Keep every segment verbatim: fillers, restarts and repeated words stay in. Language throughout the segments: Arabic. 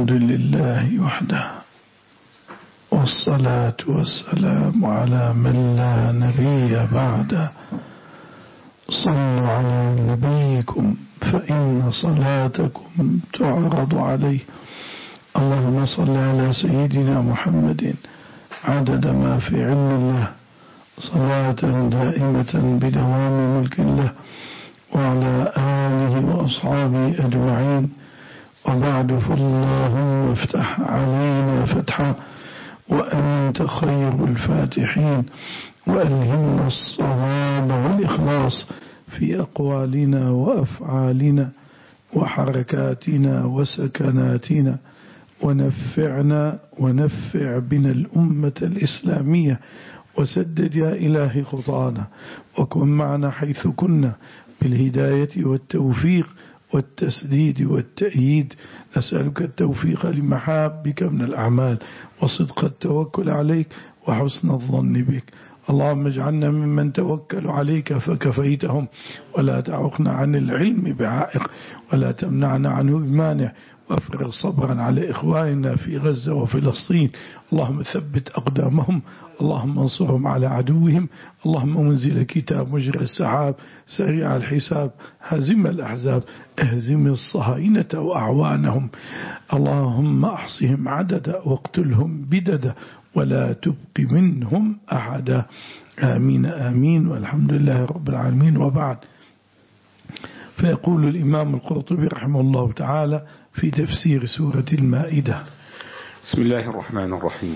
الحمد لله وحده، والصلاة والسلام على من لا نبي بعده. صلوا على نبيكم فإن صلاتكم تعرض عليه. اللهم صل على سيدنا محمد عدد ما في علم الله، صلاة دائمة بدوام ملك الله، وعلى آله وأصحابه أجمعين. وبعد، فاللهم افتح علينا فتحا وأنت خير الفاتحين، وألهمنا الصواب والإخلاص في أقوالنا وأفعالنا وحركاتنا وسكناتنا، ونفعنا ونفع بنا الأمة الإسلامية، وسدد يا إلهي خطانا، وكن معنا حيث كنا بالهداية والتوفيق والتسديد والتأييد. نسألك التوفيق لمحابك من الأعمال، وصدق التوكل عليك، وحسن الظن بك. اللهم اجعلنا ممن توكل عليك فكفيتهم، ولا تعقنا عن العلم بعائق، ولا تمنعنا عنه بمانع، وافرغ صبرا على إخواننا في غزة وفلسطين. اللهم ثبت أقدامهم، اللهم انصرهم على عدوهم. اللهم منزل الكتاب، مجرى السحاب، سريع الحساب، هزم الأحزاب، اهزم الصهاينة وأعوانهم. اللهم أحصهم عددا واقتلهم بددا، ولا تبق منهم أحدا. آمين آمين، والحمد لله رب العالمين. وبعد، فيقول الإمام القرطبي رحمه الله تعالى في تفسير سورة المائدة: بسم الله الرحمن الرحيم.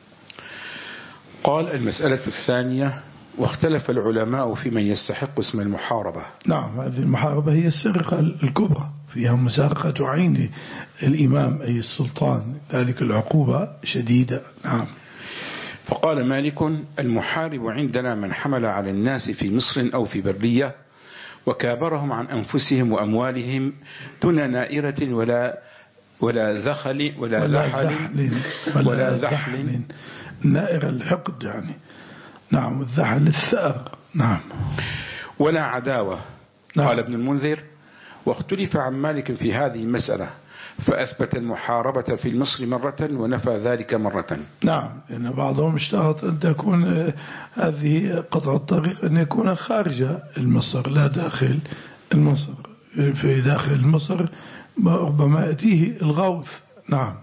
قال: المسألة الثانية: واختلف العلماء في من يستحق اسم المحاربة. نعم، هذه المحاربة هي السرقة الكبرى، فيها مسارقة عين الإمام أي السلطان، ذلك العقوبة شديدة. نعم. فقال مالك: المحارب عندنا من حمل على الناس في مصر أو في برية وكابرهم عن أنفسهم وأموالهم دون نائرة ولا ولا ذخل ولا ذحل ولا, ولا ذحل. نائر الحقد يعني. نعم، الذحل الثأر. نعم. ولا عداوة. نعم. قال ابن المنذر: واختلف عن مالك في هذه المسألة، فأثبت المحاربة في المصر مرة ونفى ذلك مرة. نعم، لأن بعضهم اشترط أن تكون هذه قطع الطريق أن يكون خارج المصر لا داخل المصر، في داخل مصر ربما يأتيه الغوث. نعم.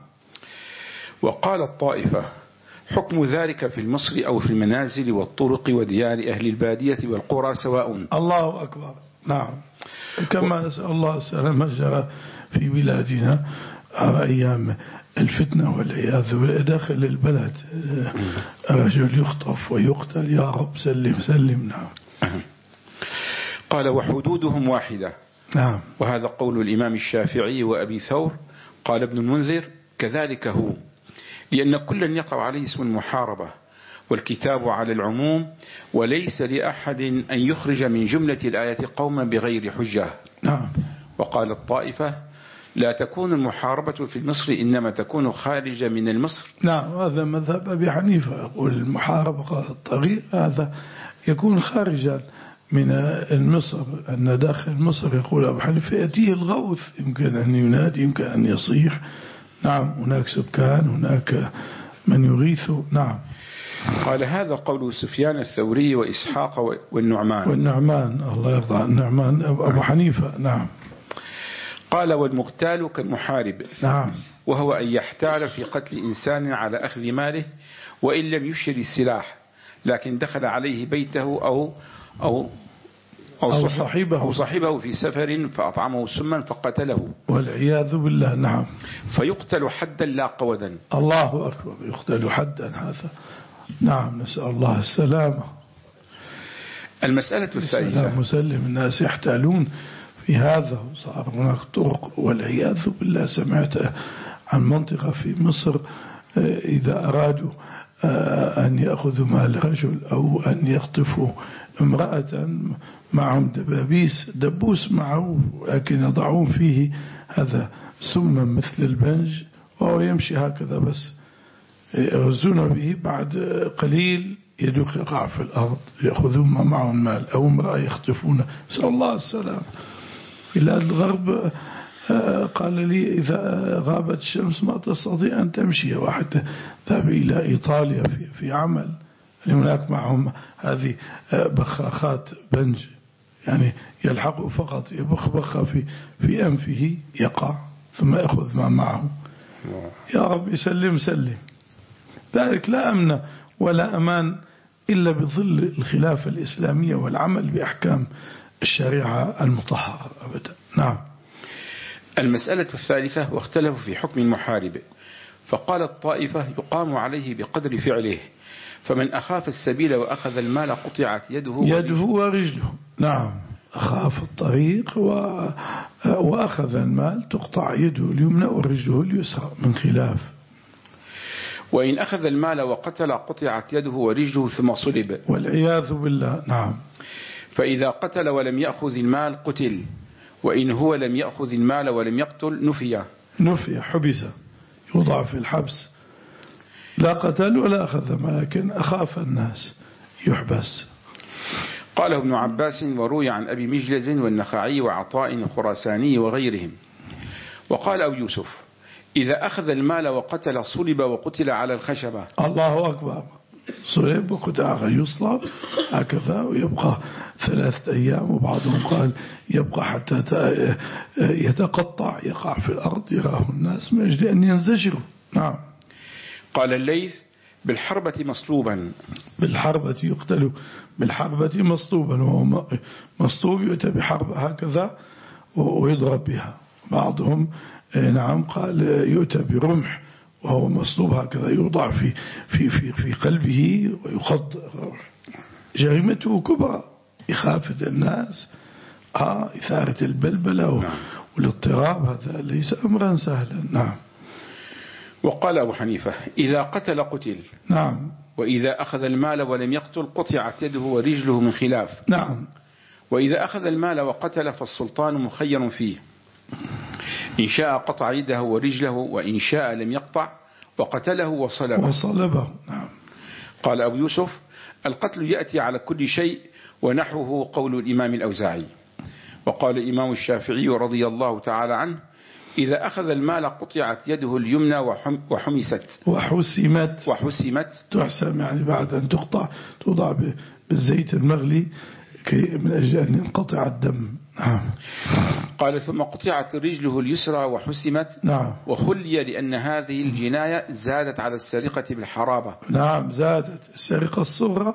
وقال الطائفة: حكم ذلك في المصر أو في المنازل والطرق وديار أهل البادية والقرى سواء. الله أكبر. نعم. كما نسأل الله السلامة جرى في بلادنا أيام الفتنة والعياذ بالله داخل البلد، رجل يخطف ويقتل، يا رب سلم سلم. نعم. قال: وحدودهم واحدة. نعم. وهذا قول الإمام الشافعي وأبي ثور. قال ابن المنذر: كذلك هو، لأن كلا يقع عليه اسم المحاربة، والكتاب على العموم، وليس لأحد أن يخرج من جملة الآية قوما بغير حجة. نعم. وقال الطائفة: لا تكون المحاربة في مصر، إنما تكون خارجة من المصر. نعم، هذا مذهب أبي حنيفة، يقول المحاربة الطريق هذا يكون خارجا من المصر، أن داخل مصر يقول أبو حنيفة يأتيه الغوث، يمكن أن ينادي، يمكن أن يصيح. نعم، هناك سكان، هناك من يغيث. نعم. قال: هذا قول سفيان الثوري وإسحاق والنعمان. والنعمان، الله يرضى عن النعمان أبو حنيفة. نعم. قال: والمغتال كالمحارب. نعم. وهو أن يحتال في قتل إنسان على أخذ ماله، وإن لم يشر السلاح، لكن دخل عليه بيته أو أو أو, أو صاحبه أو صاحبه في سفر فأطعمه سما فقتله، والعياذ بالله. نعم. فيقتل حدا لا قودا. الله أكبر، يقتل حدا هذا. نعم، نسأل الله السلامة. المسألة الثالثة: مسلم الناس يحتالون في هذا، وصار هناك طرق والعياذ بالله. سمعت عن منطقة في مصر إذا أرادوا أن يأخذوا مال رجل أو أن يخطفوا امرأة معهم دبابيس دبوس معه، لكن يضعون فيه هذا سما مثل البنج، وهو يمشي هكذا بس، يغزون به، بعد قليل يدوق يقع في الأرض، يأخذون ما معهم مال، أو امرأة يخطفونه. نسأل الله السلام. في الغرب قال لي إذا غابت الشمس ما تستطيع أن تمشي، واحد ذهب إلى إيطاليا في في عمل، هناك معهم هذه بخاخات بنج، يعني يلحق فقط يبخ بخ في في أنفه يقع ثم يأخذ ما معه. يا رب سلم سلم. ذلك لا أمن ولا أمان إلا بظل الخلافة الإسلامية والعمل بأحكام الشريعة المطهرة أبدا. نعم. المسألة الثالثة: واختلفوا في حكم المحارب، فقال الطائفة يقام عليه بقدر فعله، فمن أخاف السبيل وأخذ المال قطعت يده يده ورجله. نعم، أخاف الطريق و... وأخذ المال تقطع يده اليمنى ورجله اليسرى من خلاف. وإن أخذ المال وقتل قطعت يده ورجله ثم صلب والعياذ بالله. نعم. فإذا قتل ولم يأخذ المال قتل، وإن هو لم يأخذ المال ولم يقتل نفي نفي حبس، يوضع في الحبس، لا قتل ولا أخذ مال لكن أخاف الناس يحبس. قاله ابن عباس وروي عن أبي مجلز والنخعي وعطاء خراساني وغيرهم. وقال أبو يوسف: إذا أخذ المال وقتل صلب وقتل على الخشبة. الله أكبر. صلب وقتل يصلب هكذا ويبقى ثلاثة أيام، وبعضهم قال يبقى حتى يتقطع يقع في الأرض يراه الناس من أجل أن ينزجروا. نعم. قال الليث: بالحربة مصلوبا. بالحربة يقتل بالحربة مصلوبا، وهو مصلوب يؤتى بحربة هكذا ويضرب بها. بعضهم نعم قال يؤتى برمح وهو مصلوب هكذا يوضع في في في في قلبه ويخض. جريمته كبرى، إخافة الناس، آه إثارة البلبلة والاضطراب، هذا ليس أمرا سهلا. نعم. وقال أبو حنيفة: إذا قتل قتل. نعم. وإذا أخذ المال ولم يقتل قطعت يده ورجله من خلاف. نعم. وإذا أخذ المال وقتل فالسلطان مخير فيه، إن شاء قطع يده ورجله، وإن شاء لم يقطع وقتله وصلبه. وصلبه. نعم. قال أبو يوسف: القتل يأتي على كل شيء، ونحوه قول الإمام الأوزاعي. وقال الإمام الشافعي رضي الله تعالى عنه: إذا أخذ المال قطعت يده اليمنى وحمست وحسمت وحسمت تحسم، يعني بعد أن تقطع توضع بالزيت المغلي من أجل أن ينقطع الدم. نعم. قال: ثم قطعت رجله اليسرى وحسمت. نعم. وخلي لأن هذه الجناية زادت على السرقة بالحرابة. نعم، زادت. السرقة الصغرى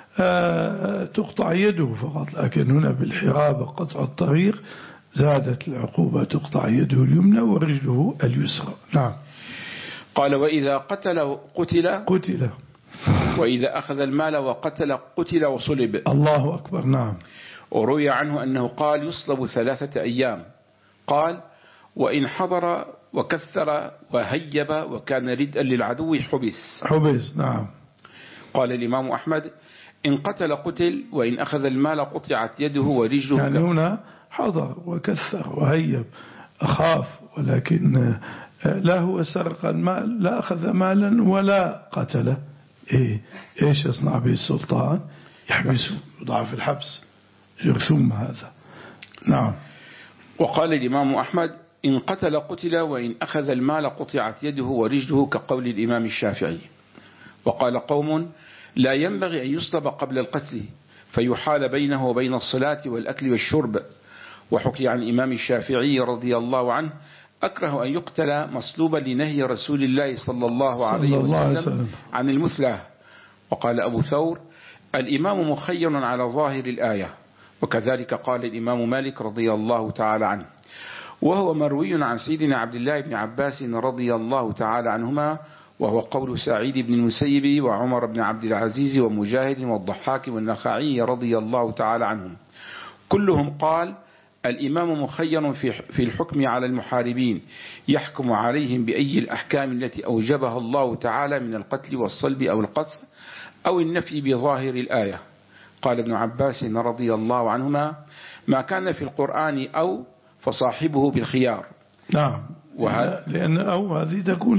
آه تقطع يده فقط، لكن هنا بالحرابة قطع الطريق زادت العقوبة، تقطع يده اليمنى ورجله اليسرى. نعم. قال: وإذا قتل قتل قتل وإذا أخذ المال وقتل قتل وصلب. الله أكبر. نعم. وروي عنه أنه قال: يصلب ثلاثة أيام. قال: وإن حضر وكثر وهيب وكان ردءا للعدو حبس حبس. نعم. قال الإمام أحمد: إن قتل قتل، وإن أخذ المال قطعت يده ورجله. يعني هنا حضر وكثر وهيب أخاف، ولكن لا هو سرق المال، لا أخذ مالا ولا قتله. إيه إيش يصنع به السلطان؟ يحبسه، يضع في الحبس، يرثم هذا. نعم. وقال الإمام أحمد: إن قتل قتل، وإن أخذ المال قطعت يده ورجله، كقول الإمام الشافعي. وقال قوم: لا ينبغي أن يصلب قبل القتل، فيحال بينه وبين الصلاة والأكل والشرب. وحكي عن الإمام الشافعي رضي الله عنه: أكره أن يقتل مصلوبا لنهي رسول الله صلى الله عليه وسلم عن المثلى. وقال أبو ثور: الإمام مخير على ظاهر الآية. وكذلك قال الإمام مالك رضي الله تعالى عنه. وهو مروي عن سيدنا عبد الله بن عباس رضي الله تعالى عنهما، وهو قول سعيد بن المسيب وعمر بن عبد العزيز ومجاهد والضحاك والنخعي رضي الله تعالى عنهم. كلهم قال: الإمام مخير في الحكم على المحاربين، يحكم عليهم بأي الأحكام التي أوجبها الله تعالى من القتل والصلب أو القتل أو النفي بظاهر الآية. قال ابن عباس رضي الله عنهما: ما كان في القرآن أو فصاحبه بالخيار. نعم. وهذا لأن أو هذه تكون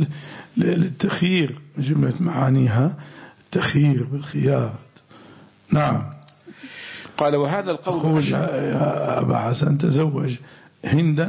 للتخيير، جملة معانيها التخيير بالخيار. نعم. قال: وهذا القول يا أبا حسن تزوج هندا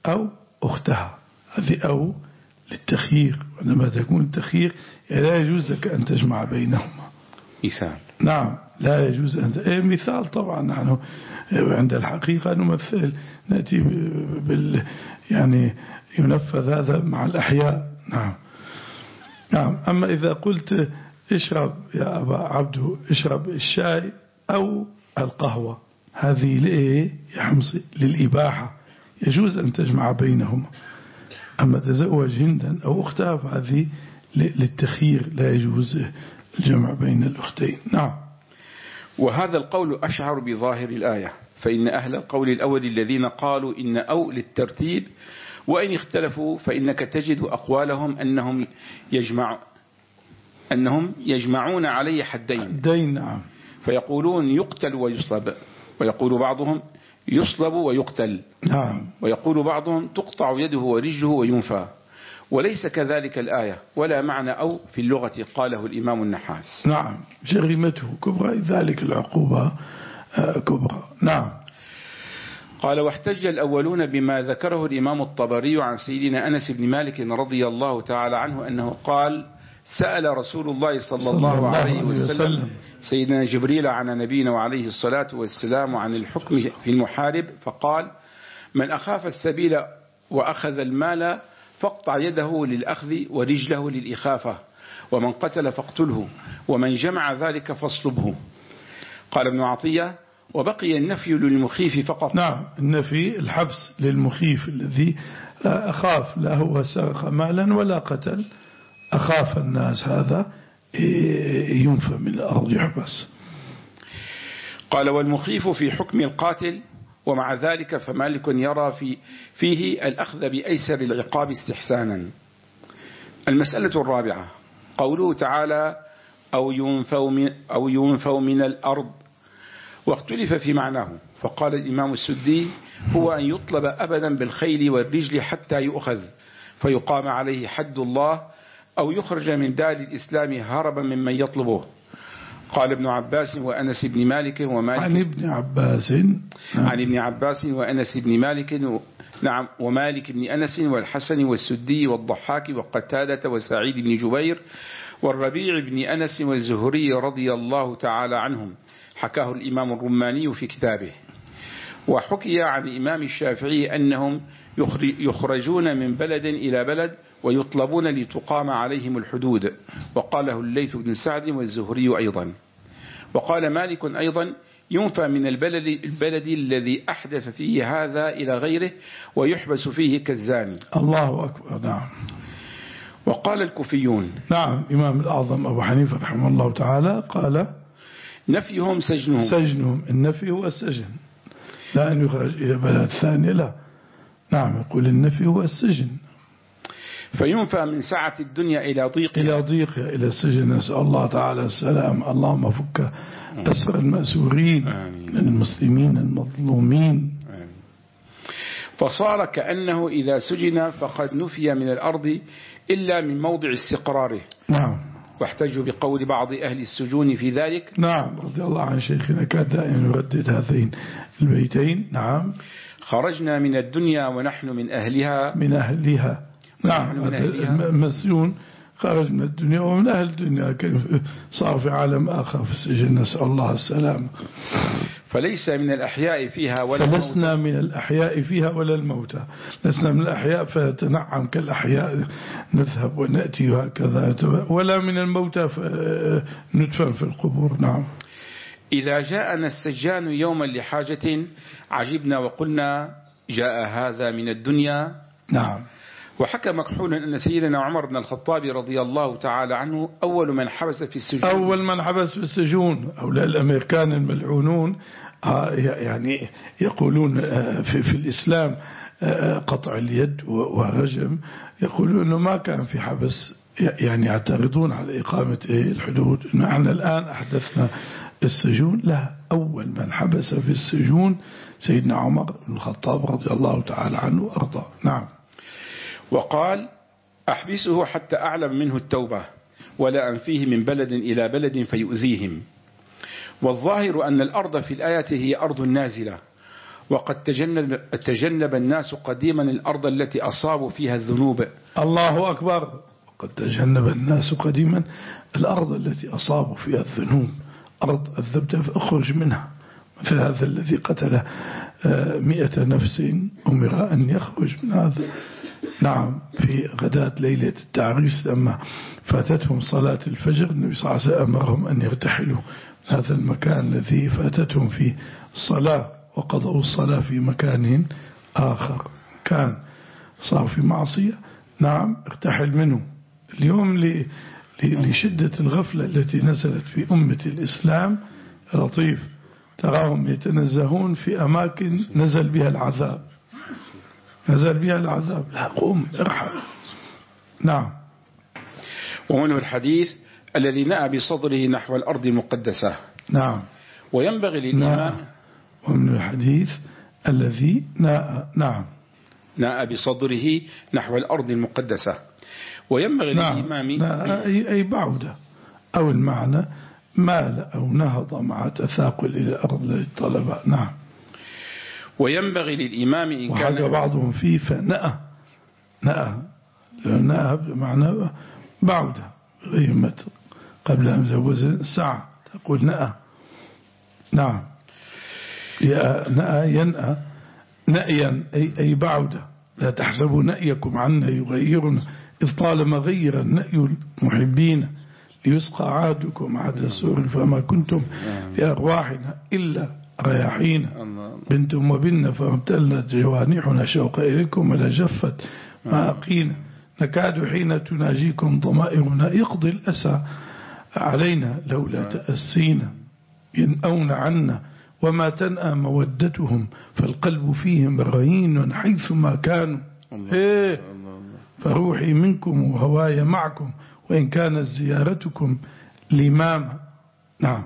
أو أختها. هذه أو للتخيير، وعندما تكون التخيير لا يجوز لك أن تجمع بينهما. مثال. نعم لا يجوز أن إيه مثال طبعا. نحن عند الحقيقة نمثل نأتي بال يعني ينفذ هذا مع الأحياء. نعم نعم. أما إذا قلت اشرب يا أبا عبده اشرب الشاي أو القهوة، هذه لإيه يا حمصي؟ للإباحة، يجوز أن تجمع بينهما. أما تزوج هندا أو أختها فهذه للتخيير، لا يجوز الجمع بين الأختين. نعم. وهذا القول أشعر بظاهر الآية، فإن أهل القول الأول الذين قالوا إن أو للترتيب وإن اختلفوا فإنك تجد أقوالهم أنهم يجمع أنهم يجمعون عليه حدين. حدين نعم. فيقولون يقتل ويصلب، ويقول بعضهم يصلب ويقتل. نعم. ويقول بعضهم تقطع يده ورجله وينفى. وليس كذلك الآية ولا معنى أو في اللغة، قاله الإمام النحاس. نعم. جريمته كبرى، ذلك العقوبة كبرى. نعم. قال واحتج الأولون بما ذكره الإمام الطبري عن سيدنا أنس بن مالك رضي الله تعالى عنه أنه قال سأل رسول الله صلى, صلى الله, الله عليه وسلم, وسلم سيدنا جبريل عن نبينا وعليه الصلاة والسلام عن الحكم في المحارب، فقال من أخاف السبيل وأخذ المال فاقطع يده للأخذ ورجله للإخافة، ومن قتل فاقتله، ومن جمع ذلك فاصلبه. قال ابن عطية وبقي النفي للمخيف فقط. نعم. النفي الحبس للمخيف الذي أخاف، لا هو سرق مالا ولا قتل، أخاف الناس، هذا ينفى من الأرض يحبس. قال والمخيف في حكم القاتل، ومع ذلك فمالك يرى في فيه الأخذ بأيسر العقاب استحسانا. المسألة الرابعة قوله تعالى أو ينفوا من, أو ينفوا من الأرض، واختلف في معناه، فقال الإمام السدي هو أن يطلب أبدا بالخيل والرجل حتى يؤخذ فيقام عليه حد الله، أو يخرج من دار الإسلام هربا ممن يطلبه. قال ابن عباس وأنس بن مالك ومالك عن ابن عباس عن ابن عباس وأنس بن مالك نعم ومالك بن أنس والحسن والسدي والضحاك وقتادة وسعيد بن جبير والربيع بن أنس والزهري رضي الله تعالى عنهم، حكاه الإمام الرماني في كتابه. وحكي عن الإمام الشافعي أنهم يخرجون من بلد إلى بلد ويطلبون لتقام عليهم الحدود، وقاله الليث بن سعد والزهري أيضا. وقال مالك أيضا ينفى من البلد, البلد الذي أحدث فيه هذا إلى غيره ويحبس فيه كالزاني. الله أكبر. نعم. وقال الكوفيون نعم إمام الأعظم أبو حنيفة رحمه الله تعالى قال نفيهم سجنهم. سجنهم النفي هو السجن، لا أن يخرج إلى بلد ثاني، لا. نعم يقول النفي هو السجن. فينفى من سعة الدنيا إلى ضيقها إلى ضيقها إلى السجن. نسأل الله تعالى السلام. اللهم فك أسر المأسورين من المسلمين المظلومين. آمين. فصار كأنه إذا سجن فقد نفي من الأرض إلا من موضع استقراره. نعم. واحتجوا بقول بعض أهل السجون في ذلك. نعم رضي الله عن شيخنا كان دائما يردد هذين البيتين. نعم. خرجنا من الدنيا ونحن من أهلها من أهلها. نعم. المسجون خرج من الدنيا ومن أهل الدنيا، كيف صار في عالم آخر في السجن، نسأل الله السلام. فليس من الأحياء فيها ولا فلسنا من الأحياء فيها ولا الموتى. لسنا من الأحياء فنتنعم كالأحياء نذهب ونأتي وهكذا، ولا من الموتى فندفن في القبور. نعم. إذا جاءنا السجان يوما لحاجة عجبنا وقلنا جاء هذا من الدنيا. نعم. وحكى مكحول أن سيدنا عمر بن الخطاب رضي الله تعالى عنه أول من حبس في السجون أول من حبس في السجون أولئك الأمريكان الملعونون، يعني يقولون في, في الإسلام قطع اليد ورجم، يقولون أنه ما كان في حبس، يعني يعترضون على إقامة الحدود. نحن الآن أحدثنا السجون، لا، أول من حبس في السجون سيدنا عمر بن الخطاب رضي الله تعالى عنه وأرضاه. نعم. وقال أحبسه حتى أعلم منه التوبة ولا أنفيه من بلد إلى بلد فيؤذيهم. والظاهر أن الأرض في الآية هي أرض نازلة، وقد تجنب, تجنب الناس قديما الأرض التي أصابوا فيها الذنوب. الله أكبر. وقد تجنب الناس قديما الأرض التي أصابوا فيها الذنوب. أرض الذبت فأخرج منها. مثل هذا الذي قتل مئة نفس أمر أن يخرج من هذا. نعم، في غداة ليلة التعريس لما فاتتهم صلاة الفجر النبي صلى الله عليه وسلم أمرهم أن يرتحلوا من هذا المكان الذي فاتتهم فيه الصلاة، وقضوا الصلاة في مكان آخر كان صار في معصية. نعم، ارتحل منه. اليوم لشدة الغفلة التي نزلت في أمة الإسلام لطيف، تراهم يتنزهون في أماكن نزل بها العذاب، نزل بها العذاب. لا، قوم ارحل. نعم. ومنه الحديث الذي نأى بصدره نحو الأرض المقدسة. نعم. وينبغي للإمام. نعم. ومن الحديث الذي نأى. نعم. نأى بصدره نحو الأرض المقدسة. وينبغي نعم. للإمام. أي, أي بعودة، أو المعنى مال أو نهض مع تثاقل إلى الأرض التي طلبها. نعم. وينبغي للإمام إن كان. وحاجة بعضهم فيه فنأى. نأى نأى بمعنى بعودة غيمة قبل أن زوز ساعة تقول نأى. نعم. نأى ينأى نأيا أي, أي بعودة. لا تحسبوا نأيكم عنا يغيرنا إذ طالما غير النأي المحبين ليسقى عهدكم عهد سور فما كنتم في أرواحنا إلا رياحين بنتم وبنا فامتلت جوانحنا شوق إليكم ولا جفت ما أقينا نكاد حين تناجيكم ضمائرنا يقضي الأسى علينا لولا تأسينا ينأون عنا وما تنأى مودتهم فالقلب فيهم رهين حيثما كانوا. إيه فروحي منكم وهواي معكم وإن كانت زيارتكم الإمام. نعم.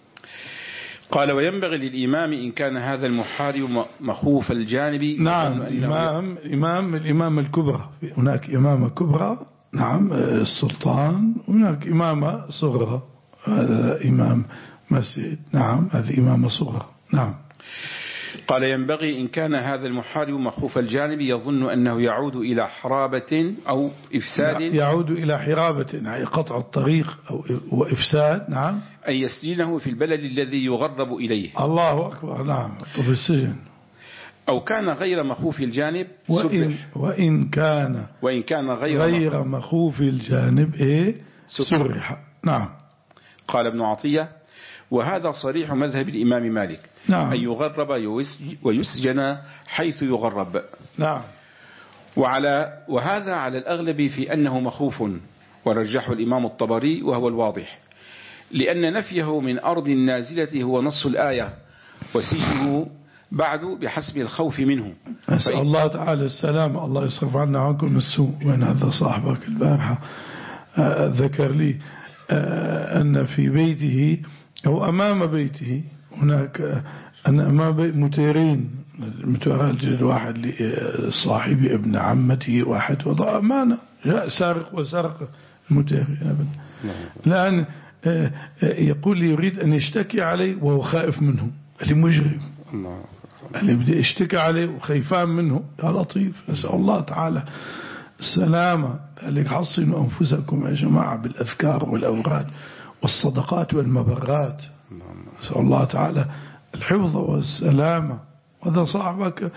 قال وينبغي للإمام إن كان هذا المحارب مخوف الجانب. نعم. الإمام الإمام الإمامة الكبرى، هناك إمامة كبرى. نعم، السلطان، هناك إمامة صغرى، هذا إمام مسجد. نعم، هذه إمامة صغرى. نعم. قال ينبغي إن كان هذا المحارب مخوف الجانب يظن أنه يعود إلى حرابة أو إفساد. يعود إلى حرابة أي قطع الطريق أو وإفساد. نعم. أن يسجنه في البلد الذي يغرب إليه. الله أكبر. نعم، في السجن. أو كان غير مخوف الجانب. وإن, وإن كان وإن كان غير, غير مخوف الجانب إيه سرح. نعم. قال ابن عطية وهذا صريح مذهب الإمام مالك. نعم. أن يغرب ويسجن حيث يغرب. نعم. وعلى وهذا على الأغلب في أنه مخوف، ورجحه الإمام الطبري وهو الواضح، لأن نفيه من أرض النازلة هو نص الآية، وسجنه بعد بحسب الخوف منه. أسأل الله تعالى السلام. الله يصرف عنا عنكم السوء. وإن هذا صاحبك البارحة آه ذكر لي آه أن في بيته أو أمام بيته هناك أن أمام بيت متيرين متراجل الواحد لصاحب ابن عمته واحد وضع أمانة جاء سارق وسرق المتيرين. الآن يقول لي يريد أن يشتكي عليه وهو خائف منه. اللي مجرم اللي بدي يشتكي عليه وخيفان منه. يا لطيف. نسأل الله تعالى السلامة. ذلك حصنوا أنفسكم يا جماعة بالأذكار والأوراد والصدقات والمبرات. نسأل الله تعالى الحفظ والسلامة. هذا صاحبك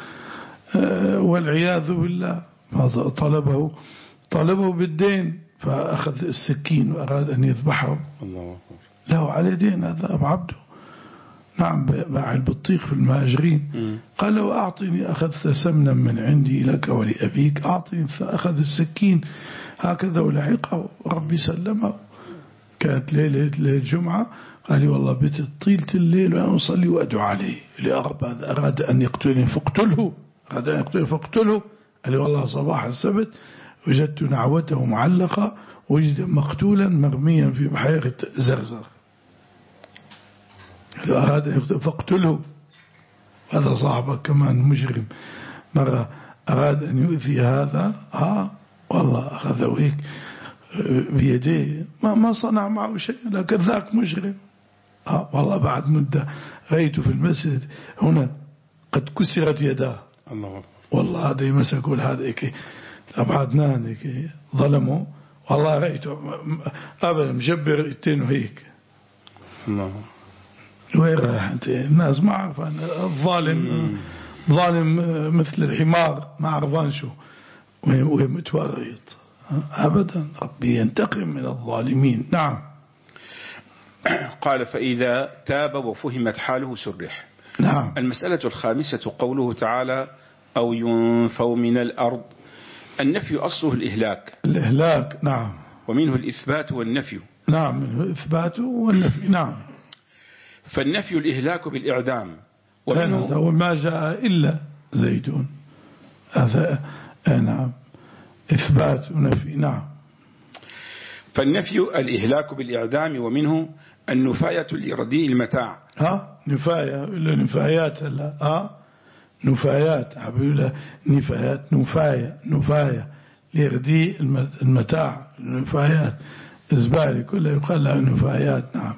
والعياذ بالله طلبه طلبه بالدين فأخذ السكين وأراد أن يذبحه. له عليه دين هذا أبو عبده. نعم، باع البطيخ في المهاجرين. قال له أعطني أخذت سمنا من عندي لك ولأبيك أعطني، فأخذ السكين هكذا ولحقه ربي سلمه. كانت ليلة الجمعة قال لي والله بيت طيلة الليل وأنا أصلي وأدعو عليه. لأرب هذا أراد أن يقتلني فاقتله، أراد أن يقتلني فاقتله. قال لي والله صباح السبت وجدت نعوته معلقة وجد مقتولا مرميا في بحيرة زرزر. قال له أراد أن يقتله فاقتله. هذا صاحبك كمان مجرم. مرة أراد أن يؤذي هذا ها والله أخذه هيك بيديه ما ما صنع معه شيء، لكن ذاك مجرم. آه والله بعد مدة رأيته في المسجد هنا قد كسرت يداه. الله. والله هذا يمسكوا هذا أبعدنان هيك ظلموا والله رأيته أبدا مجبر يتين هيك. الله. وين رايح أنت؟ الناس ما عرف الظالم ظالم مثل الحمار ما عرفان شو وين متورط أبدا. ربي ينتقم من الظالمين. نعم. قال فإذا تاب وفهمت حاله سرح. نعم. المسألة الخامسة قوله تعالى أو ينفوا من الأرض. النفي أصله الإهلاك. الإهلاك. نعم. ومنه الإثبات والنفي. نعم منه الإثبات والنفي. نعم. فالنفي الإهلاك بالإعدام ومنه هو ما جاء إلا زيدون هذا. نعم إثبات ونفي. نعم. فالنفي الإهلاك بالإعدام ومنه النفاية لرديء المتاع. ها نفاية ولا نفايات هلا ها نفايات عبيلة نفايات نفاية نفاية لرديء المتاع. نفايات إزبالي كلها يقال لها نفايات. نعم.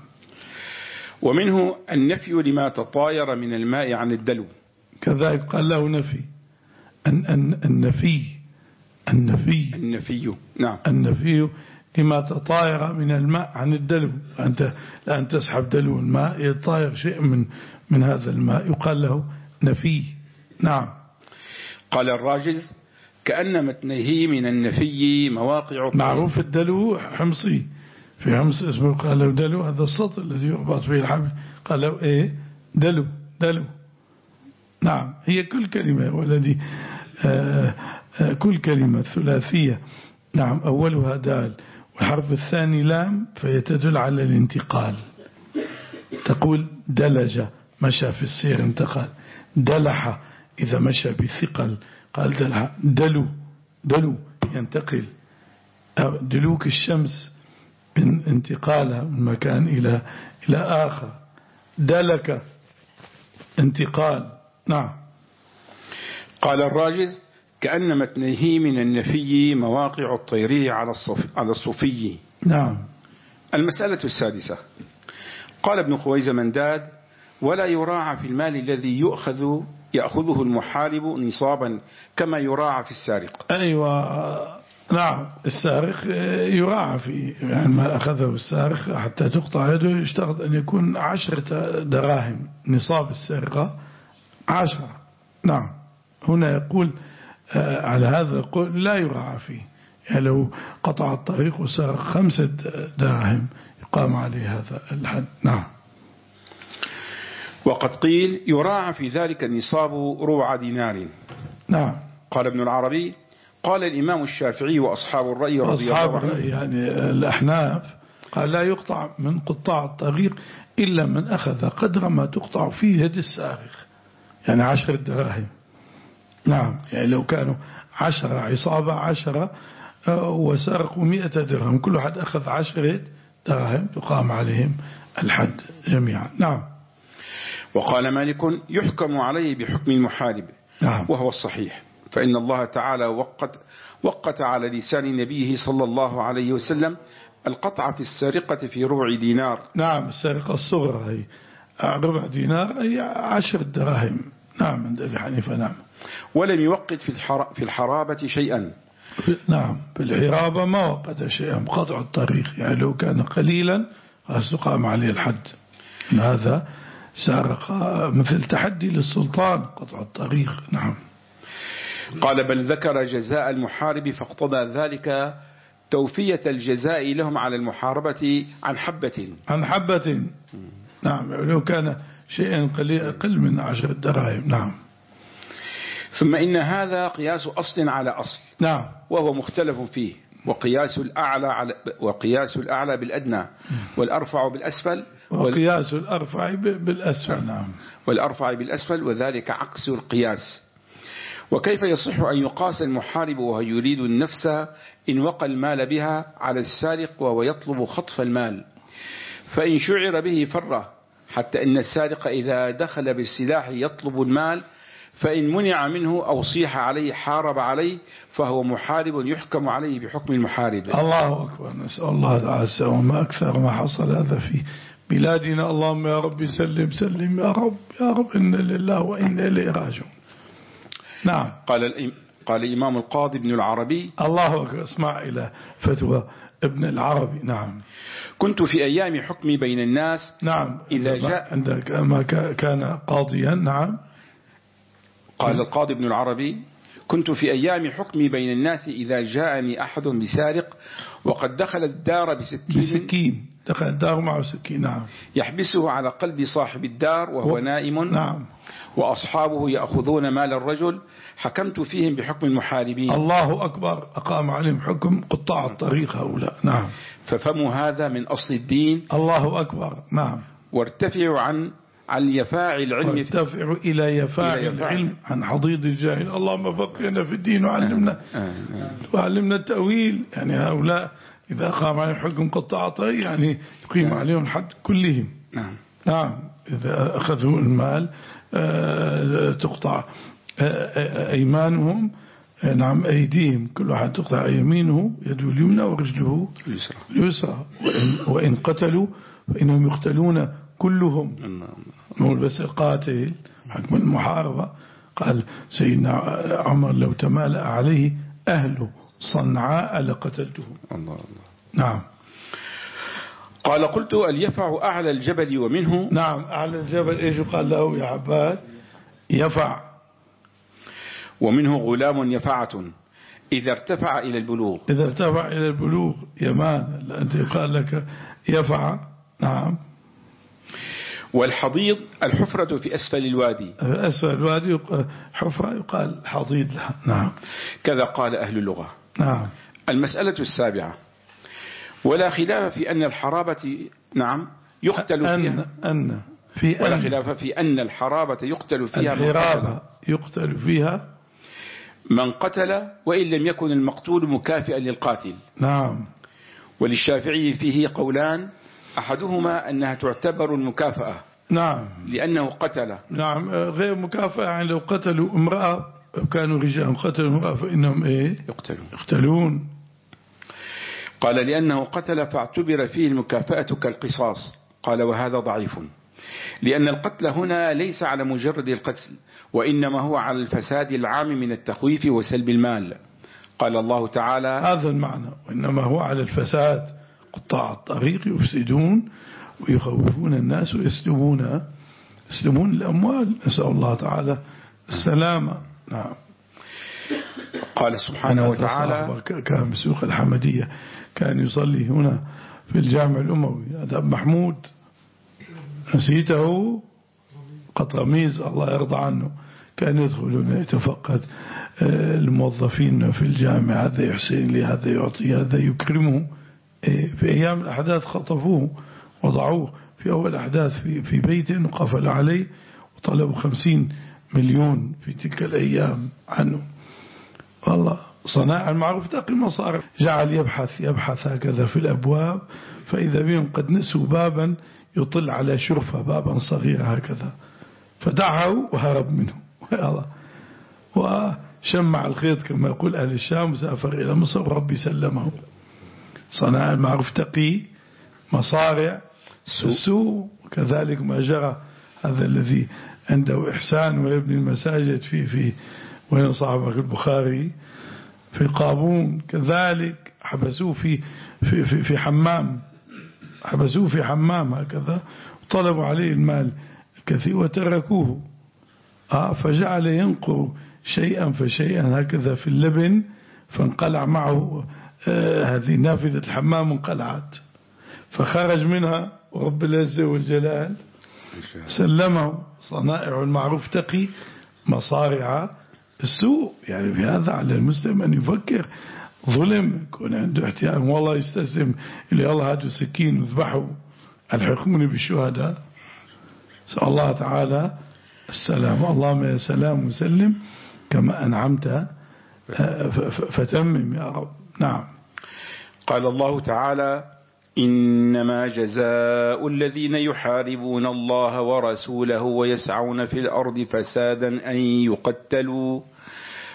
ومنه النفي لما تطاير من الماء عن الدلو. كذلك قال له نفي أن أن النفي النفي النفي. نعم. النفي لما تطاير من الماء عن الدلو. أنت لأن تسحب دلو الماء يطاير شيء من من هذا الماء يقال له نفي. نعم. قال الراجز كأن متنه من النفي مواقع. معروف الدلو حمصي في حمص اسمه قال له دلو هذا السطر الذي يربط به الحبل قال له ايه دلو دلو. نعم. هي كل كلمة والذي آه آه كل كلمة ثلاثية. نعم أولها دال والحرف الثاني لام فيتدل على الانتقال. تقول دلج مشى في السير انتقل. دلح إذا مشى بثقل قال دلح. دلو دلو ينتقل. دلوك الشمس من انتقالها من مكان إلى إلى آخر. دلك انتقال. نعم. قال الراجز كأن متنه من النفي مواقع الطيرية على الصف على الصفي. نعم. المسألة السادسة قال ابن خويزة منداد ولا يراعى في المال الذي يؤخذ يأخذه المحارب نصابا كما يراعى في السارق. أيوة. نعم. السارق يراعى في يعني ما أخذه السارق حتى تقطع يده يشترط أن يكون عشرة دراهم نصاب السرقة عشرة. نعم. هنا يقول على هذا القول لا يراعى فيه. يعني لو قطع الطريق وسرق خمسة دراهم يقام عليه هذا الحد. نعم. وقد قيل يراعى في ذلك النصاب ربع دينار. نعم. قال ابن العربي قال الإمام الشافعي وأصحاب الرأي رضي الله عنهم. أصحاب الرأي يعني الأحناف قال لا يقطع من قطاع الطريق إلا من أخذ قدر ما تقطع فيه يد السارق يعني عشر دراهم. نعم. يعني لو كانوا عشرة عصابة عشرة وسرقوا مئة درهم كل واحد أخذ عشرة دراهم تقام عليهم الحد جميعا. نعم. وقال مالك يحكم عليه بحكم المحارب. نعم. وهو الصحيح فإن الله تعالى وقت, وقت على لسان نبيه صلى الله عليه وسلم القطع في السرقة في ربع دينار. نعم. السرقة الصغرى هي ربع دينار أي عشر دراهم. نعم عند أبي حنيفة. نعم. ولم يوقت في, في الحرابة شيئا. نعم. في الحرابة ما وقت شيئا قطع الطريق يعني لو كان قليلا تقام عليه الحد. هذا سارق مثل تحدي للسلطان قطع الطريق. نعم. قال بل ذكر جزاء المحارب فاقتضى ذلك توفية الجزاء لهم على المحاربة عن حبة عن حبة. نعم. لو كان شيئا أقل من عشر دراهم. نعم. ثم إن هذا قياس أصل على أصل. نعم. وهو مختلف فيه وقياس الأعلى على وقياس الأعلى بالأدنى والأرفع بالأسفل وقياس الأرفع بالأسفل. نعم. والأرفع بالأسفل وذلك عكس القياس. وكيف يصح أن يقاس المحارب وهو يريد النفس إن وقى المال بها على السارق وهو يطلب خطف المال فإن شعر به فره حتى إن السارق إذا دخل بالسلاح يطلب المال فإن منع منه أو صيح عليه حارب عليه فهو محارب يحكم عليه بحكم المحارب. الله أكبر. نسأل الله تعالى وما أكثر ما حصل هذا في بلادنا. اللهم يا رب سلم سلم يا رب يا رب، إنا لله وإنا إليه راجعون. نعم. قال قال الإمام القاضي ابن العربي. الله أكبر. اسمع إلى فتوى ابن العربي. نعم. كنت في أيام حكمي بين الناس. نعم. إذا جاء عندك ما كان قاضيا. نعم. قال القاضي ابن العربي: كنت في أيام حكمي بين الناس إذا جاءني أحد بسارق وقد دخل الدار بسكين, بسكين دخل الدار معه سكين. نعم. يحبسه على قلب صاحب الدار وهو و... نائم. نعم. وأصحابه يأخذون مال الرجل. حكمت فيهم بحكم المحاربين. الله أكبر. أقام عليهم حكم قطاع الطريق هؤلاء. نعم. ففهم هذا من أصل الدين. الله أكبر. نعم. وارتفعوا عن عن يفاع العلم، وارتفعوا إلى يفاع العلم عن حضيض الجاهل. اللهم فقهنا في الدين وعلمنا آه. آه. وعلمنا التأويل. يعني هؤلاء إذا قام عليهم حكم قطاع الطريق يعني يقيم آه. عليهم الحد كلهم. نعم. نعم. إذا أخذوا المال آه تقطع آه أيمانهم. نعم. أيديهم كل واحد تقطع يمينه يده اليمنى ورجله اليسرى. وإن, وإن قتلوا فإنهم يقتلون كلهم. نقول بس القاتل حكم المحاربة. قال سيدنا عمر: لو تمالأ عليه أهل صنعاء لقتلته. الله الله. نعم. قال: قلت: اليفع أعلى الجبل ومنه. نعم. أعلى الجبل إيش قال له يا عباد؟ يفع. ومنه غلام يفعة إذا ارتفع إلى البلوغ. إذا ارتفع إلى البلوغ يمان. أنت قال لك يفع. نعم. والحضيض الحفرة في أسفل الوادي. أسفل الوادي حفرة يقال حضيض لها. نعم. كذا قال أهل اللغة. نعم. المسألة السابعة: ولا خلاف في أن الحرابة نعم يقتل أن فيها أن في ولا أن خلاف في أن الحرابة يقتل فيها الحرابة يقتل فيها من قتل وإن لم يكن المقتول مكافئا للقاتل. نعم. وللشافعي فيه قولان: أحدهما أنها تعتبر المكافأة. نعم. لأنه قتل. نعم. غير مكافأة. يعني لو قتلوا امرأة كانوا رجال قتلوا امرأة فإنهم إيه؟ يقتلون. يقتلون. قال: لأنه قتل فاعتبر فيه المكافأة كالقصاص. قال: وهذا ضعيف، لأن القتل هنا ليس على مجرد القتل، وإنما هو على الفساد العام من التخويف وسلب المال. قال الله تعالى: هذا المعنى، وإنما هو على الفساد. قطاع الطريق يفسدون ويخوفون الناس ويسلبون يسلبون الأموال. نسأل الله تعالى السلامة. نعم. قال سبحانه وتعالى: كان بسوق الحمدية كان يصلي هنا في الجامع الأموي. هذا محمود نسيته قطرميز الله يرضى عنه. كان يدخلون يتفقد الموظفين في الجامع، هذا يحسن لي هذا يعطي هذا يكرمه. في أيام الأحداث خطفوه وضعوه في أول أحداث في, في بيت وقفل عليه وطلبوا خمسين مليون في تلك الأيام عنه. والله صناع المعروف تقي مصارف. جعل يبحث يبحث هكذا في الأبواب فإذا بهم قد نسوا بابا يطل على شرفة، بابا صغير هكذا، فدعه وهرب منه. الله. وشمع الخيط كما يقول أهل الشام وسافر إلى مصر وربي سلمه. صناع المعروف تقي مصارع السوء. كذلك ما جرى هذا الذي عنده إحسان ويبني المساجد في في وين صاحبك البخاري في قابون، كذلك حبسوه في في في, في حمام حبسوه في حمام هكذا وطلبوا عليه المال الكثير وتركوه. آه فجعل ينقر شيئا فشيئا هكذا في اللبن فانقلع معه آه هذه نافذة الحمام انقلعت فخرج منها ورب العزة والجلال سلمه. صنائع المعروف تقي مصارع السوء. يعني في هذا على المسلم أن يفكر ظلم يكون عنده احتيام، والله يستسلم إلي الله هاتوا سكين وذبحوا الحكمني بالشهداء. سأل الله تعالى السلام. اللهم يا سلام وسلم كما أنعمت فتمم يا رب. نعم. قال الله تعالى: إنما جزاء الذين يحاربون الله ورسوله ويسعون في الأرض فسادا أن يقتلوا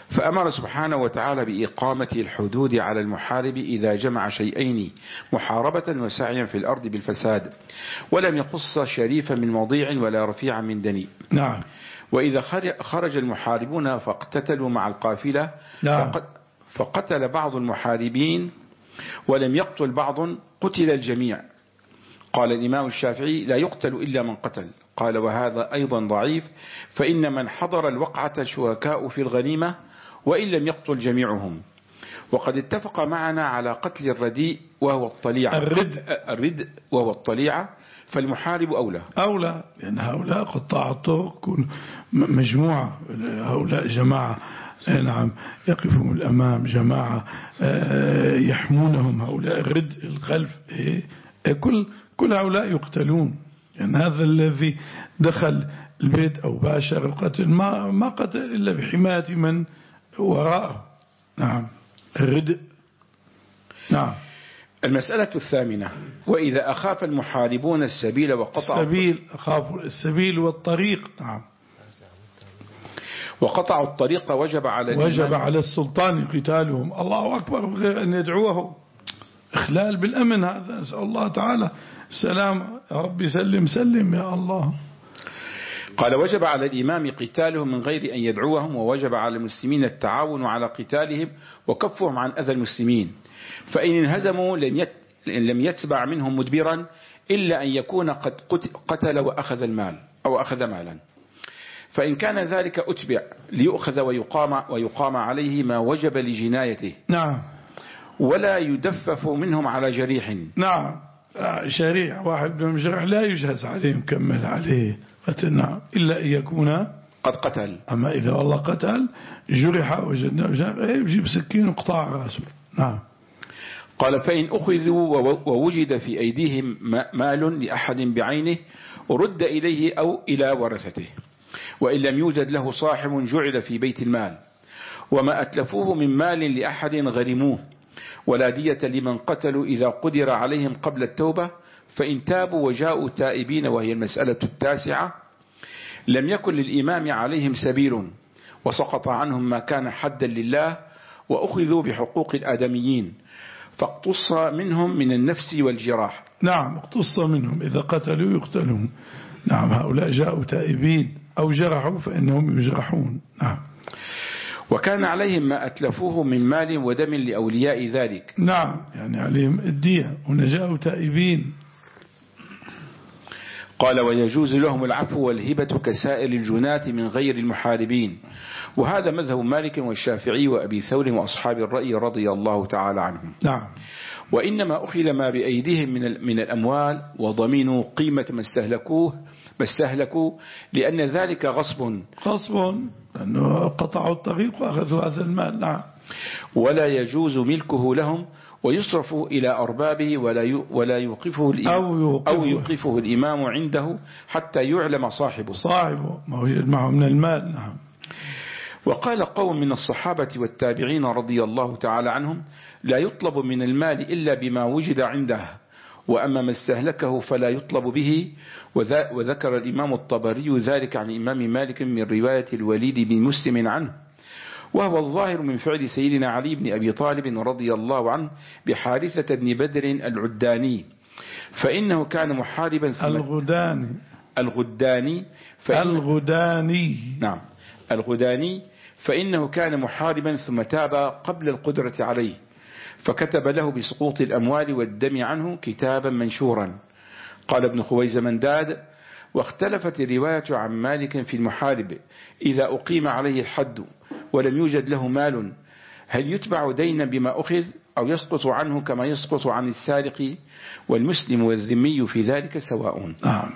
فأمر سبحانه وتعالى بإقامة الحدود على المحارب إذا جمع شيئين محاربة وسعيا في الأرض بالفساد، ولم يخص شريفا من وضيع ولا رفيعا من دني. نعم. وإذا خرج المحاربون فاقتتلوا مع القافلة نعم. فقتل بعض المحاربين ولم يقتل بعض قتل الجميع. قال الإمام الشافعي: لا يقتل إلا من قتل. قال: وهذا أيضا ضعيف، فإن من حضر الوقعة شركاء في الغنيمة وإن لم يقتل جميعهم. وقد اتفق معنا على قتل الرديء وهو الطليعة الرد الرد وهو الطليعة، فالمحارب أولى أولى، لأن هؤلاء قطاع الطرق مجموعة، هؤلاء جماعة نعم يقفون الأمام، جماعة يحمونهم، هؤلاء الرد الخلف، كل كل هؤلاء يقتلون. يعني هذا الذي دخل البيت أو باشر القتل ما ما قتل إلا بحماية من وراءه. نعم الردء. نعم. المسألة الثامنة: وإذا أخاف المحاربون السبيل وقطعوا السبيل، أخافوا السبيل والطريق. نعم. وقطعوا الطريق وجب على وجب على السلطان قتالهم. الله أكبر، غير أن يدعوه إخلال بالأمن. هذا نسأل الله تعالى السلام. يا رب سلم سلم يا الله. قال: وجب على الإمام قتالهم من غير أن يدعوهم، ووجب على المسلمين التعاون على قتالهم وكفهم عن أذى المسلمين، فإن انهزموا لم يتبع منهم مدبرا إلا أن يكون قد قتل وأخذ المال أو أخذ مالا، فإن كان ذلك أتبع ليؤخذ ويقام, ويقام عليه ما وجب لجنايته. نعم. ولا يدفف منهم على جريح. نعم. شريع واحد من جرح لا يجهز عليه مكمل عليه قتل. نعم. إلا أن يكون قد قتل. أما إذا والله قتل جرح وجدنا يجيب سكين وقطع رأسه. نعم. قال: فإن أخذوا ووجد في أيديهم مال لأحد بعينه رد إليه أو إلى ورثته، وإن لم يوجد له صاحب جعل في بيت المال. وما أتلفوه من مال لأحد غرموه، ولا دية لمن قتلوا إذا قدر عليهم قبل التوبة، فإن تابوا وجاءوا تائبين، وهي المسألة التاسعة، لم يكن للإمام عليهم سبيل، وسقط عنهم ما كان حدا لله، وأخذوا بحقوق الآدميين، فاقتص منهم من النفس والجراح. نعم اقتص منهم، إذا قتلوا يقتلون. نعم. هؤلاء جاءوا تائبين أو جرحوا فإنهم يجرحون. نعم. وكان عليهم ما أتلفوه من مال ودم لأولياء ذلك. نعم. يعني عليهم الدية ونجاءوا تائبين. قال: ويجوز لهم العفو والهبة كسائر الجنات من غير المحاربين، وهذا مذهب مالك والشافعي وأبي ثور وأصحاب الرأي رضي الله تعالى عنهم. نعم. وإنما أخذ ما بأيديهم من من الأموال وضمنوا قيمة ما استهلكوه ما استهلكوا، لأن ذلك غصب غصب لأنه قطعوا الطريق وأخذوا هذا المال. نعم. ولا يجوز ملكه لهم، ويصرف إلى أربابه، ولا ولا يوقفه الإمام أو يوقفه, أو يوقفه الإمام عنده حتى يعلم صاحبه صاحبه ما وجد معه من المال. نعم. وقال قوم من الصحابة والتابعين رضي الله تعالى عنهم: لا يطلب من المال إلا بما وجد عنده، وأما ما استهلكه فلا يطلب به. وذكر الإمام الطبري ذلك عن الإمام مالك من رواية الوليد بن مسلم عنه، وهو الظاهر من فعل سيدنا علي بن أبي طالب رضي الله عنه بحارثة بن بدر العداني، فإنه كان محاربا ثم الغداني الغداني الغداني نعم الغداني فإنه كان محاربا ثم تاب قبل القدرة عليه، فكتب له بسقوط الأموال والدم عنه كتابا منشورا. قال ابن خويزمنداد: واختلفت الرواية عن مالك في المحارب إذا أقيم عليه الحد ولم يوجد له مال، هل يتبع دينا بما أخذ أو يسقط عنه كما يسقط عن السارق، والمسلم والذمي في ذلك سواء. نعم.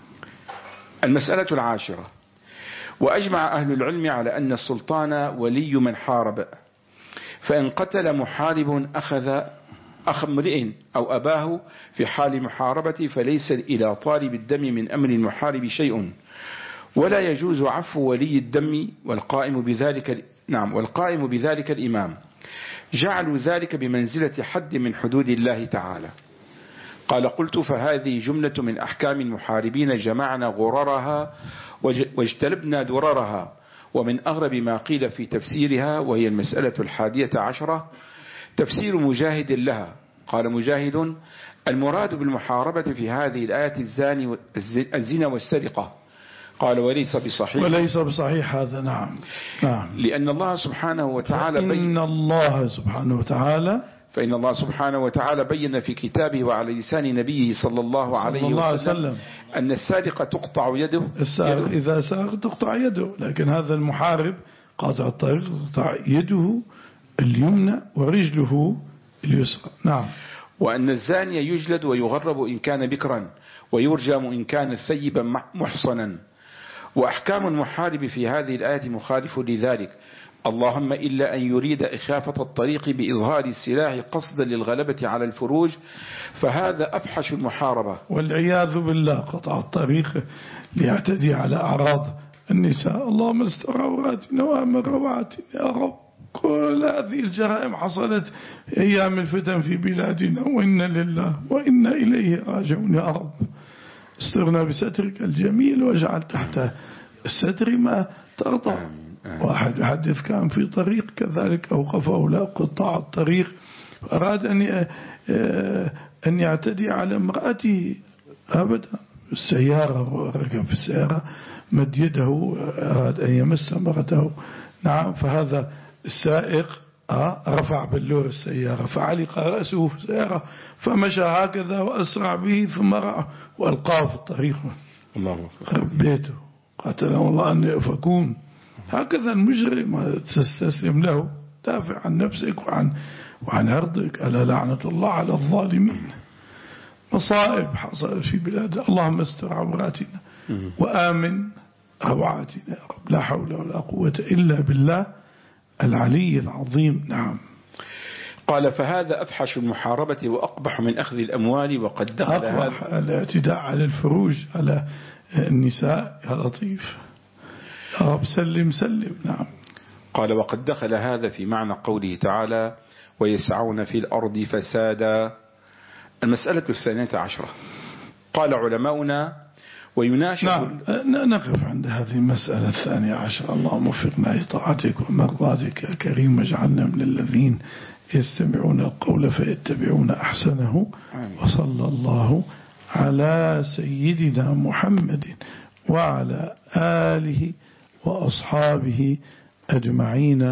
المسألة العاشرة: وأجمع أهل العلم على أن السلطان ولي من حارب، فإن قتل محارب أخذ أخ امرئ أو أباه في حال محاربة، فليس إلى طالب الدم من أمر المحارب شيء، ولا يجوز عفو ولي الدم، والقائم بذلك نعم والقائم بذلك الإمام. جعلوا ذلك بمنزلة حد من حدود الله تعالى. قال: قلت: فهذه جملة من أحكام المحاربين، جمعنا غررها واجتلبنا دررها، ومن أغرب ما قيل في تفسيرها، وهي المسألة الحادية عشرة، تفسير مجاهد لها. قال مجاهد: المراد بالمحاربة في هذه الآية الزاني الزنا والسرقة. قال: وليس بصحيح وليس بصحيح هذا. نعم نعم لأن الله سبحانه وتعالى بين فإن الله سبحانه وتعالى فإن الله سبحانه وتعالى بين في كتابه وعلى لسان نبيه صلى الله عليه صلى الله عليه وسلم وسلم أن السارق تقطع يده, السارق يده إذا سارق تقطع يده، لكن هذا المحارب قاطع الطريق تقطع يده اليمنى ورجله اليسرى. نعم. وأن الزاني يجلد ويغرب إن كان بكرا ويرجم إن كان ثيبا محصنا. وأحكام المحارب في هذه الآية مخالف لذلك، اللهم إلا أن يريد إخافة الطريق بإظهار السلاح قصدا للغلبة على الفروج، فهذا أفحش المحاربة والعياذ بالله. قطع الطريق ليعتدي على أعراض النساء. اللهم استر عوراتنا وأمن روعاتنا يا رب. كل هذه الجرائم حصلت أيام الفتن في بلادنا، وإنا لله وإنا إليه راجعون يا رب. استرنا بسترك الجميل واجعل تحت الستر ما ترضى. واحد يحدث كان في طريق كذلك أوقفه لا قطاع الطريق، أراد أن أن يعتدي على امرأته أبدا. السيارة وركب في السيارة مد يده أراد أن يمس امرأته. نعم. فهذا السائق رفع بلور السيارة فعلق رأسه في السيارة فمشى هكذا وأسرع به ثم رأى وألقاه في الطريق. الله بيته قاتله الله أن يفكون. هكذا المجرم تستسلم له، دافع عن نفسك وعن وعن عرضك. ألا لعنة الله على الظالمين. مصائب حصلت في بلاد. اللهم استر عوراتنا وآمن روعاتنا يا رب. لا حول ولا قوة إلا بالله العلي العظيم. نعم. قال: فهذا أفحش المحاربة وأقبح من أخذ الأموال. وقد دخل هذا الاعتداء على الفروج على النساء. يا لطيف يا رب سلم سلم. نعم. قال: وقد دخل هذا في معنى قوله تعالى: ويسعون في الأرض فسادا. المسألة الثانية عشرة. قال علماؤنا: ويناشد. نعم. نقف عند هذه المسألة الثانية عشرة. اللهم وفقنا لطاعتك ومرضاتك يا كريم، واجعلنا من الذين يستمعون القول فيتبعون أحسنه. وصلى الله على سيدنا محمد وعلى آله وأصحابه أجمعين.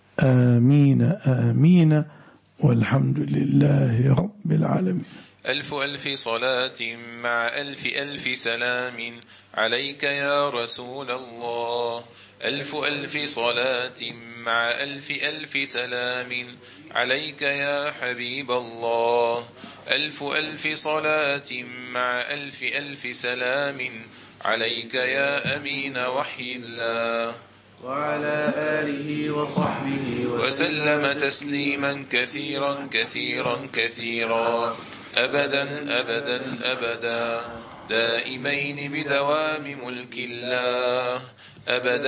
آمين آمين. والحمد لله رب العالمين. ألف ألف صلاة مع ألف ألف سلام عليك يا رسول الله. ألف ألف صلاة مع ألف ألف سلام عليك يا حبيب الله. ألف ألف صلاة مع ألف ألف سلام عليك يا أمين وحي الله، وعلى آله وصحبه وسلم تسليما كثيرا كثيرا كثيرا أبدا أبدا أبدا دائمين بدوام ملك الله أبد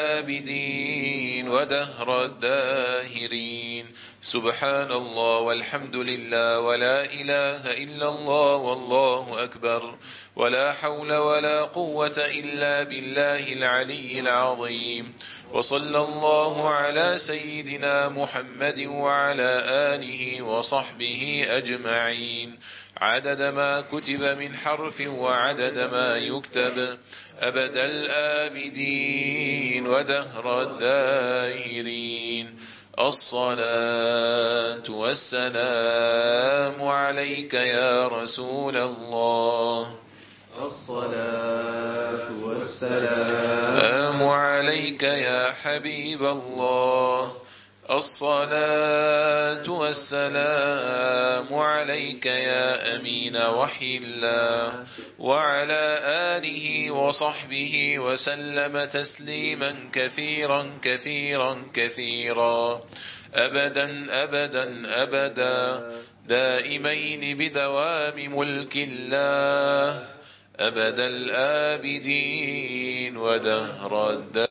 الآبدين ودهر الداهرين. سبحان الله والحمد لله ولا إله إلا الله والله أكبر، ولا حول ولا قوة إلا بالله العلي العظيم. وصلى الله على سيدنا محمد وعلى آله وصحبه أجمعين عدد ما كتب من حرف وعدد ما يكتب أبد الآبدين ودهر الداهرين. الصلاة والسلام عليك يا رسول الله. الصلاة والسلام عليك يا حبيب الله. الصلاة والسلام عليك يا أمين وحي الله، وعلى آله وصحبه وسلم تسليما كثيرا كثيرا كثيرا أبدا أبدا أبدا دائمين بدوام ملك الله أبد الآبدين ودهر الدهر.